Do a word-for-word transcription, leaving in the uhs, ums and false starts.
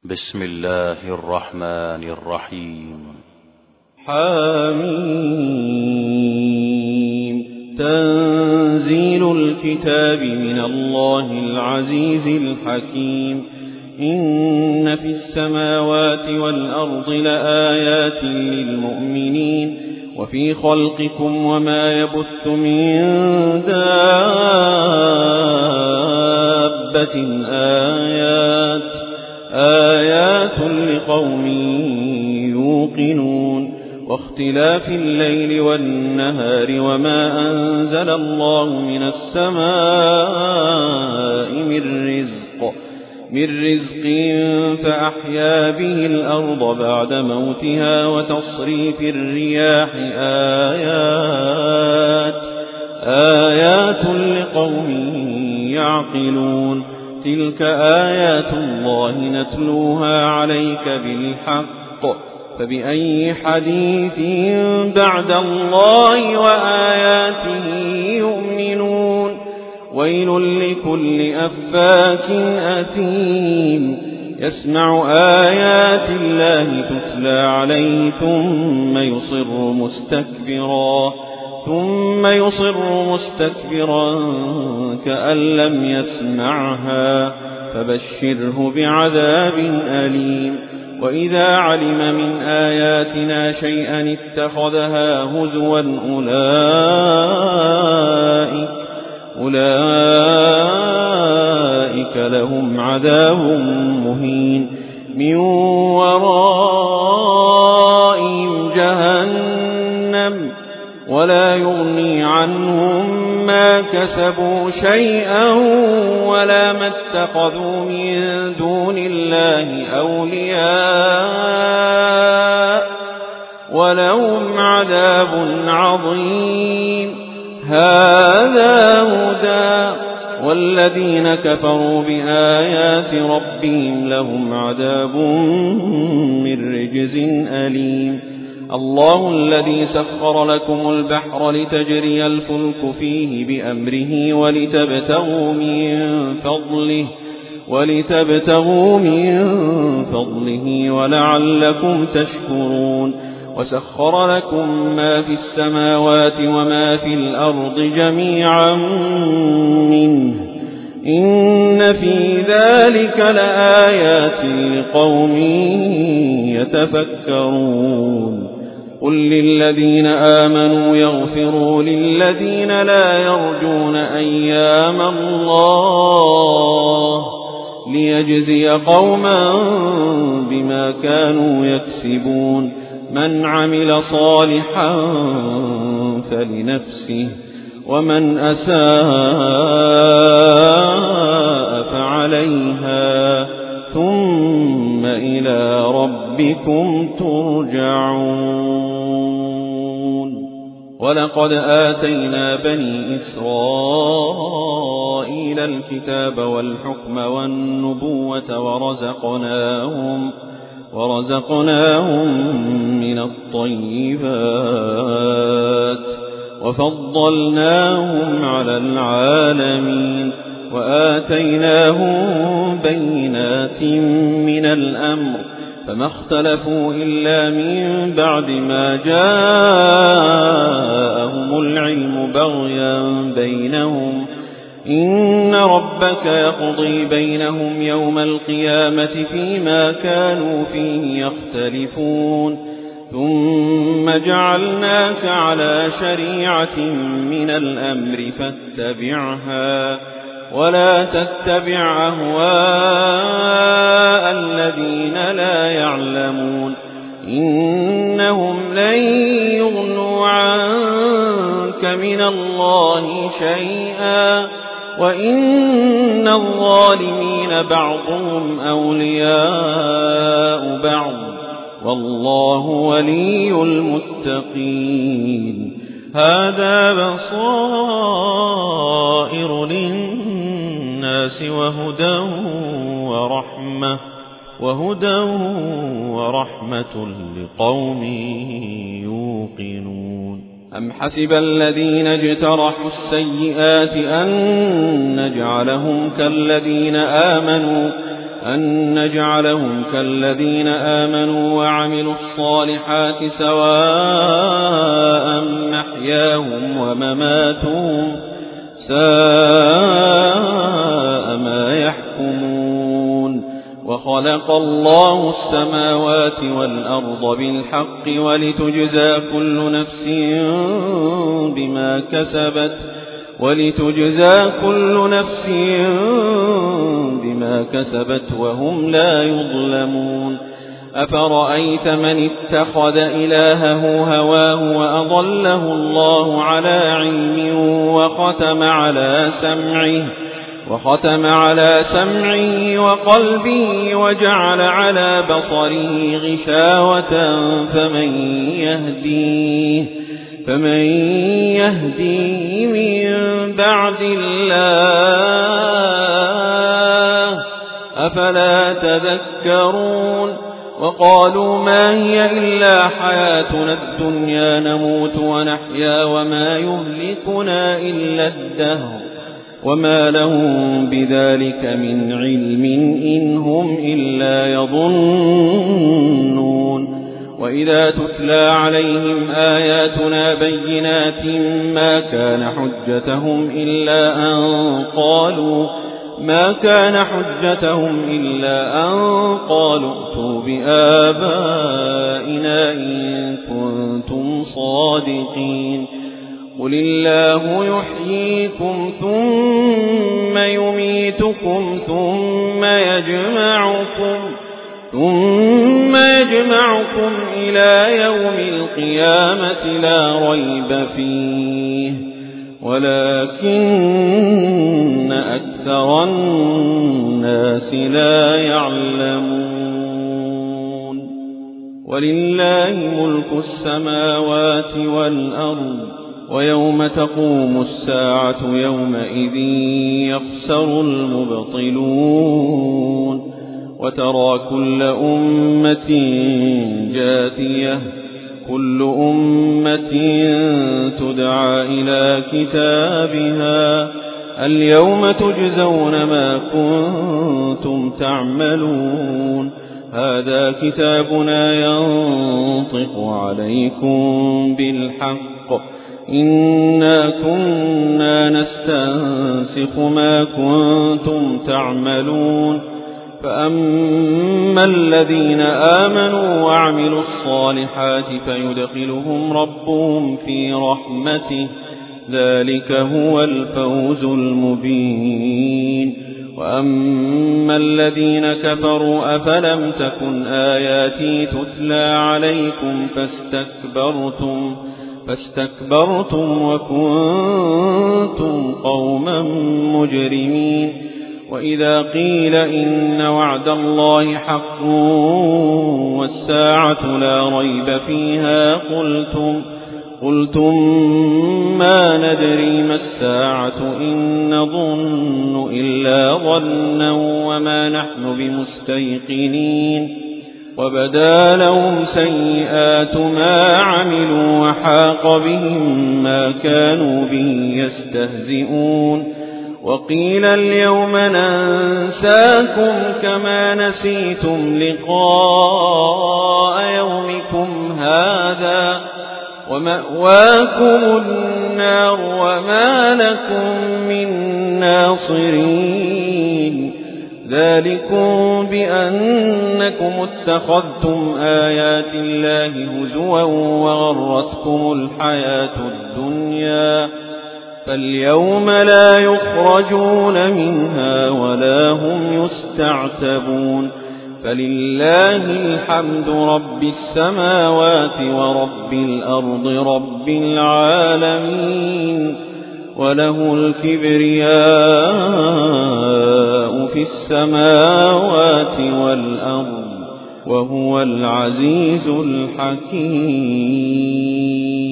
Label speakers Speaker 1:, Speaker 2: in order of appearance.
Speaker 1: بسم الله الرحمن الرحيم.
Speaker 2: حميم. تنزيل الكتاب من الله العزيز الحكيم. إن في السماوات والأرض لآيات للمؤمنين وفي خلقكم وما يبث من دابة آيات آيات لقوم يوقنون. واختلاف الليل والنهار وما أنزل الله من السماء من رزق من رزق فأحيا به الأرض بعد موتها وتصريف الرياح آيات آيات لقوم يعقلون. تلك آيات الله نتلوها عليك بالحق فبأي حديث بعد الله وآياته يؤمنون. ويل لكل أفاك أثيم يسمع آيات الله تتلى عليه ثم يصر مستكبرا ثم يصر مستكبرا كأن لم يسمعها فبشره بعذاب أليم. وإذا علم من آياتنا شيئا اتخذها هزوا أولئك أولئك لهم عذاب مهين من ورائهم جهنم ولا يغني عنهم ما كسبوا شيئا ولا ما اتخذوا من دون الله أولياء ولهم عذاب عظيم. هذا هدى والذين كفروا بآيات ربهم لهم عذاب من رجز أليم. الله الذي سخر لكم البحر لتجري الفلك فيه بأمره ولتبتغوا من فضله ولتبتغوا من فضله ولعلكم تشكرون. وسخر لكم ما في السماوات وما في الأرض جميعا منه إن في ذلك لآيات لقوم يتفكرون. قل للذين آمنوا يغفروا للذين لا يرجون أيام الله ليجزي قوما بما كانوا يكسبون. من عمل صالحا فلنفسه ومن أساء فعليها ثم إلى ربكم ترجعون. ولقد آتينا بني إسرائيل الكتاب والحكم والنبوة ورزقناهم ورزقناهم من الطيبات وفضلناهم على العالمين وآتيناهم بينات من الأمر فما اختلفوا إلا من بعد ما جاءهم العلم بغيا بينهم. إن ربك يقضي بينهم يوم القيامة فيما كانوا فيه يختلفون. ثم جعلناك على شريعة من الأمر فاتبعها ولا تتبع أهواء الذين لا يعلمون. إنهم لن يغنوا عنك من الله شيئا وإن الظالمين بعضهم أولياء بعض والله ولي المتقين. هذا بصائر للناس وهدى ورحمة وهدى ورحمة لقوم يوقنون. أم حسب الذين اجترحوا السيئات أن نجعلهم كالذين آمنوا أن نجعلهم كالذين آمنوا وعملوا الصالحات سواء محياهم ومماتهم ساء ما يحكمون. وخلق الله السماوات والأرض بالحق ولتجزى كل نفس بما كسبت ولتجزى كل نفس بما كسبت وهم لا يظلمون. أفرأيت من اتخذ إلهه هواه وأضله الله على علم وختم على سمعه وختم على سمعه وقلبه وجعل على بصره غشاوة فمن يهديه فمن يهديه من بعد الله أفلا تذكرون. وقالوا ما هي إلا حياتنا الدنيا نموت ونحيا وما يهلكنا إلا الدهر وما لهم بذلك من علم إن هم إلا يظنون. وإذا تتلى عليهم آياتنا بينات ما كان حجتهم إلا أن قالوا ما كان حجتهم إلا أن قالوا ائتوا بآبائنا إن كنتم صادقين. قل الله يحييكم ثم يميتكم ثم يجمعكم ثم يجمعكم إلى يوم القيامة لا ريب فيه ولكن أكثر الناس لا يعلمون. ولله ملك السماوات والأرض ويوم تقوم الساعة يومئذ يخسر المبطلون. وترى كل أمة جاثية كل أمة تدعى إلى كتابها اليوم تجزون ما كنتم تعملون. هذا كتابنا ينطق عليكم بالحق إنا كنا نستنسخ ما كنتم تعملون. فأما الذين آمنوا وعملوا الصالحات فيدخلهم ربهم في رحمته ذلك هو الفوز المبين. وأما الذين كفروا أفلم تكن آياتي تتلى عليكم فاستكبرتم فاستكبرتم وكنتم قوما مجرمين. وإذا قيل إن وعد الله حق والساعة لا ريب فيها قلتم قلتم ما ندري ما الساعة إن نظن إلا ظنا وما نحن بمستيقنين. وبدا لهم سيئات ما عملوا وحاق بهم ما كانوا به يستهزئون. وقيل اليوم ننساكم كما نسيتم لقاء يومكم هذا ومأواكم النار وما لكم من ناصرين. ذلكم بأنكم اتخذتم آيات الله هزوا وغرتكم الحياة الدنيا فاليوم لا يخرجون منها ولا هم يستعتبون. فلله الحمد رب السماوات ورب الأرض رب العالمين وله الكبرياء في السماوات والأرض وهو العزيز الحكيم.